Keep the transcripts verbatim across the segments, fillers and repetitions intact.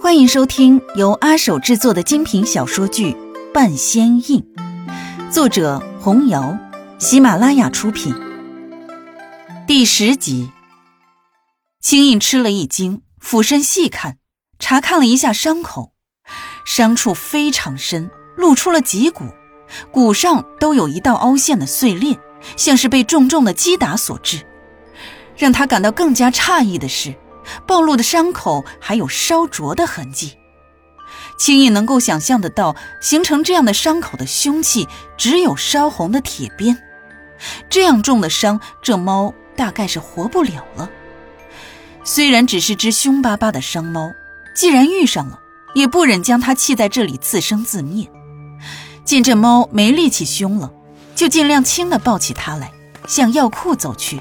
欢迎收听由阿手制作的精品小说剧《半仙印》，作者红瑶，喜马拉雅出品。第十集。青印吃了一惊，俯身细看，查看了一下伤口，伤处非常深，露出了脊骨，骨上都有一道凹陷的碎裂，像是被重重的击打所致。让他感到更加诧异的是，暴露的伤口还有烧灼的痕迹。轻易能够想象得到，形成这样的伤口的凶器只有烧红的铁鞭。这样重的伤，这猫大概是活不了了。虽然只是只凶巴巴的伤猫，既然遇上了，也不忍将它弃在这里自生自灭。见这猫没力气凶了，就尽量轻地抱起它来，向药库走去。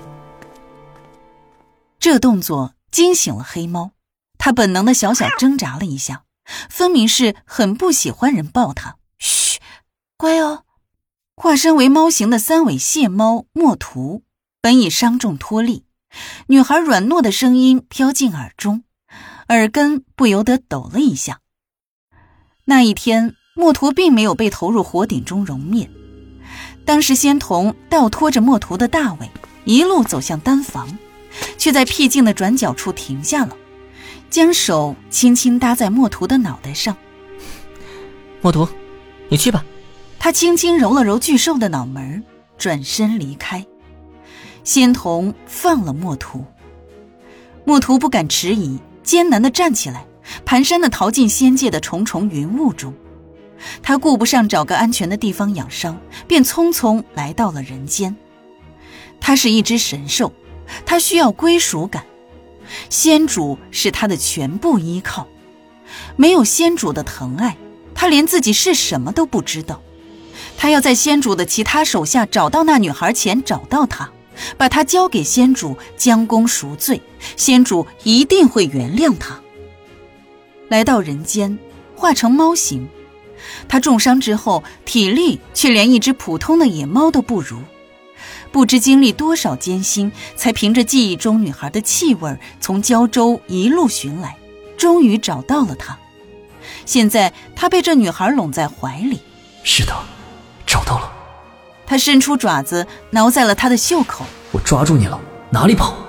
这动作惊醒了黑猫，它本能的小小挣扎了一下，分明是很不喜欢人抱它。嘘，乖哦。化身为猫形的三尾蟹猫墨图本已伤重脱力，女孩软糯的声音飘进耳中，耳根不由得抖了一下。那一天，墨图并没有被投入火鼎中熔灭。当时仙童倒拖着墨图的大尾，一路走向丹房，却在僻静的转角处停下了，将手轻轻搭在墨图的脑袋上。 墨图，你去吧。 他轻轻揉了揉巨兽的脑门，转身离开。仙童放了墨图，墨图不敢迟疑，艰难地站起来，蹒跚地逃进仙界的重重云雾中。他顾不上找个安全的地方养伤，便匆匆来到了人间。他是一只神兽，他需要归属感，仙主是他的全部依靠。没有仙主的疼爱，他连自己是什么都不知道。他要在仙主的其他手下找到那女孩前找到她，把她交给仙主，将功赎罪，仙主一定会原谅他。来到人间，化成猫形，他重伤之后，体力却连一只普通的野猫都不如。不知经历多少艰辛，才凭着记忆中女孩的气味，从胶州一路寻来，终于找到了她。现在他被这女孩拢在怀里。 是的，找到了。 他伸出爪子挠在了她的袖口。 我抓住你了，哪里跑？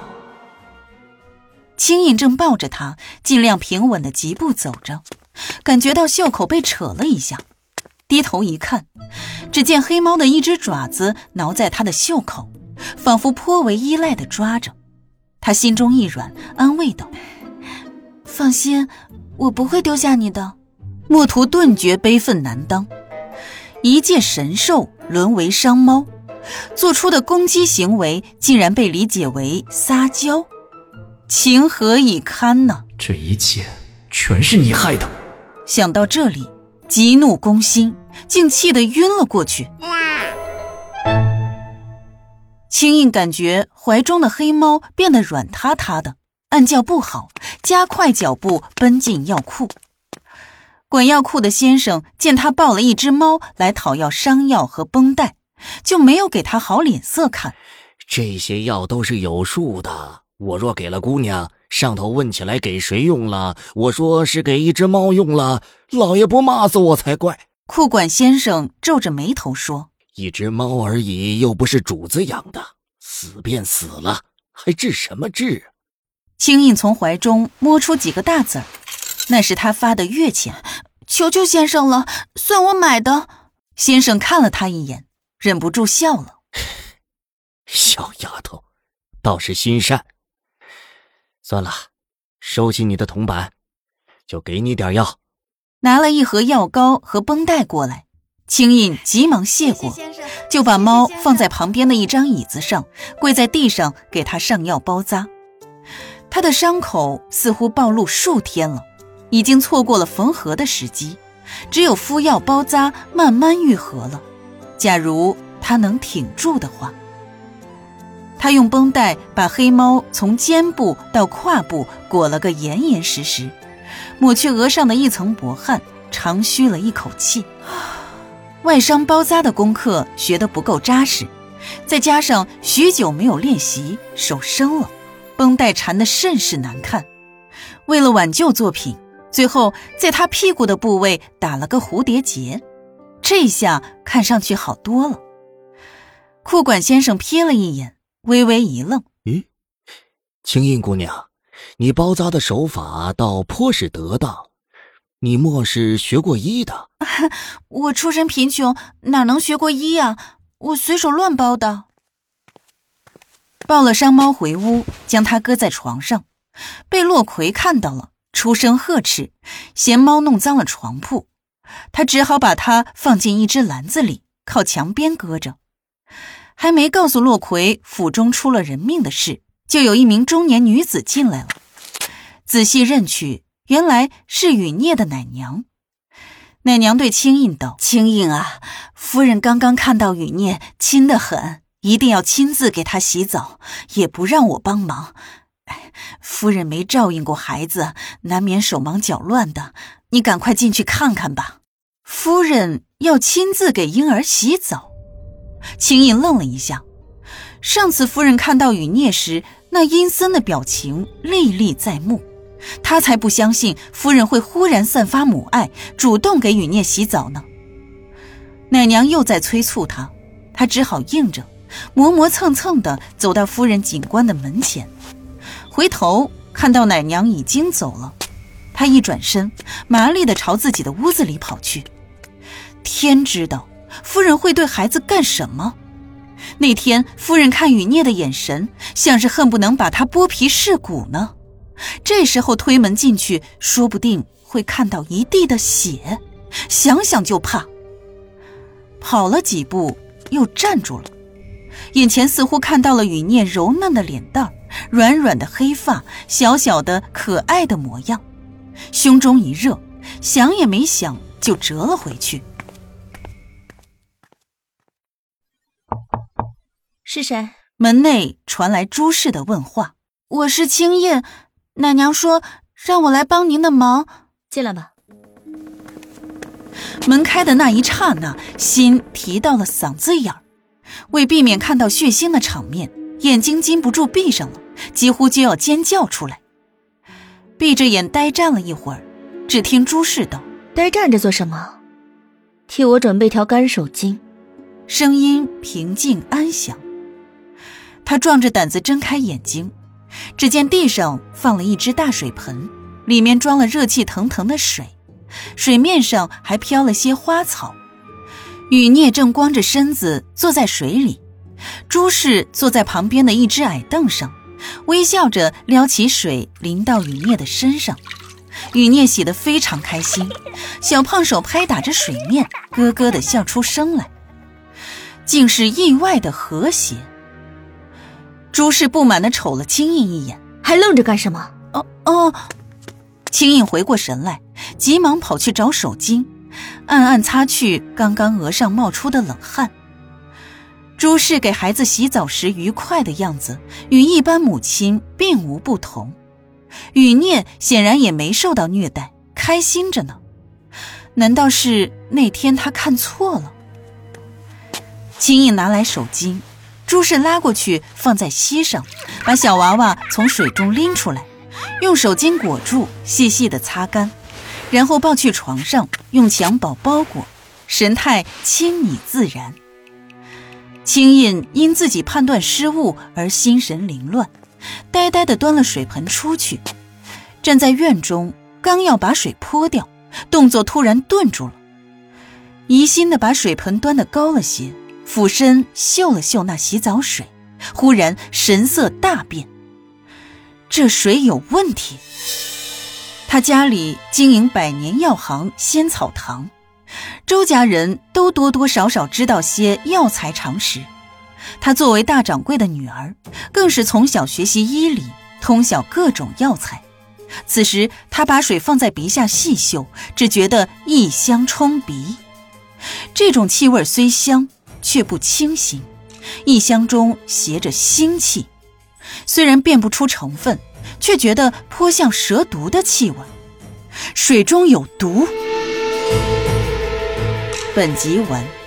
青印正抱着她，尽量平稳地疾步走着，感觉到袖口被扯了一下，低头一看，只见黑猫的一只爪子挠在他的袖口，仿佛颇为依赖地抓着。他心中一软，安慰道：放心，我不会丢下你的。墨图顿觉悲愤难当，一介神兽沦为伤猫，做出的攻击行为竟然被理解为撒娇，情何以堪呢？ 这一切全是你害的。 想到这里，急怒攻心，竟气得晕了过去。青印感觉怀中的黑猫变得软塌塌的，暗叫不好，加快脚步奔进药库。管药库的先生见他抱了一只猫来讨要伤药和绷带，就没有给他好脸色看。 这些药都是有数的，我若给了姑娘，上头问起来给谁用了，我说是给一只猫用了，老爷不骂死我才怪。 库管先生皱着眉头说： 一只猫而已，又不是主子养的，死便死了，还治什么治？ 青印从怀中摸出几个大字儿，那是他发的月钱。求求先生了，算我买的。先生看了他一眼，忍不住笑了。 小丫头，倒是心善。算了，收起你的铜板，就给你点药。 拿了一盒药膏和绷带过来，青印急忙谢过，就把猫放在旁边的一张椅子上，跪在地上给他上药包扎。他的伤口似乎暴露数天了，已经错过了缝合的时机，只有敷药包扎慢慢愈合了。假如他能挺住的话。他用绷带把黑猫从肩部到胯部裹了个严严实实，抹去额上的一层薄汗，长吁了一口气。外伤包扎的功课学得不够扎实，再加上许久没有练习，手生了，绷带缠得甚是难看。为了挽救作品， 最后在他屁股的部位打了个蝴蝶结，这下看上去好多了。库管先生瞥了一眼，微微一愣： 咦，青印姑娘，你包扎的手法倒颇是得当，你莫是学过医的？ 我出身贫穷，哪能学过医啊？我随手乱包的。抱了伤猫回屋，将它搁在床上，被洛奎看到了，出声呵斥，嫌猫弄脏了床铺，他只好把它放进一只篮子里，靠墙边搁着。还没告诉洛奎府中出了人命的事，就有一名中年女子进来了。仔细认去，原来是雨孽的奶娘。奶娘对青印道：青印啊，夫人刚刚看到雨孽亲得很，一定要亲自给他洗澡，也不让我帮忙。夫人没照应过孩子，难免手忙脚乱的，你赶快进去看看吧。夫人要亲自给婴儿洗澡？青印愣了一下，上次夫人看到雨孽时，那阴森的表情历历在目，他才不相信夫人会忽然散发母爱，主动给雨孽洗澡呢。奶娘又在催促他，他只好应着，磨磨蹭蹭地走到夫人紧关的门前，回头看到奶娘已经走了，他一转身，麻利地朝自己的屋子里跑去。天知道夫人会对孩子干什么？那天夫人看雨孽的眼神，像是恨不能把他剥皮噬骨呢。这时候推门进去，说不定会看到一地的血，想想就怕。跑了几步，又站住了，眼前似乎看到了雨孽柔嫩的脸蛋，软软的黑发，小小的可爱的模样，胸中一热，想也没想就折了回去。 是谁？ 门内传来朱氏的问话。我是青印，奶娘说让我来帮您的忙。 进来吧。 门开的那一刹那，心提到了嗓子眼儿，为避免看到血腥的场面，眼睛禁不住闭上了，几乎就要尖叫出来。闭着眼呆站了一会儿，只听朱氏道： 呆站着做什么？替我准备条干手巾。 声音平静安详。他壮着胆子睁开眼睛，只见地上放了一只大水盆，里面装了热气腾腾的水，水面上还飘了些花草。雨孽正光着身子坐在水里，朱氏坐在旁边的一只矮凳上，微笑着撩起水淋到雨孽的身上。雨孽洗得非常开心，小胖手拍打着水面，咯咯地笑出声来，竟是意外的和谐。朱氏不满地瞅了青印一眼， 还愣着干什么？ 哦哦！青印回过神来，急忙跑去找手巾，暗暗擦去刚刚额上冒出的冷汗。朱氏给孩子洗澡时愉快的样子，与一般母亲并无不同。雨孽显然也没受到虐待，开心着呢。难道是那天他看错了？青印拿来手巾，朱氏拉过去放在膝上，把小娃娃从水中拎出来，用手巾裹住，细细地擦干，然后抱去床上，用襁褓包裹，神态亲昵自然。青印因自己判断失误而心神凌乱，呆呆地端了水盆出去，站在院中，刚要把水泼掉，动作突然顿住了，疑心地把水盆端得高了些，俯身嗅了嗅那洗澡水，忽然神色大变，这水有问题。他家里经营百年药行仙草堂，周家人都多多少少知道些药材常识，他作为大掌柜的女儿，更是从小学习医理，通晓各种药材。此时他把水放在鼻下细嗅，只觉得异香冲鼻，这种气味虽香，却不清新，异香中携着腥气，虽然辨不出成分，却觉得颇像蛇毒的气味。水中有毒。本集完。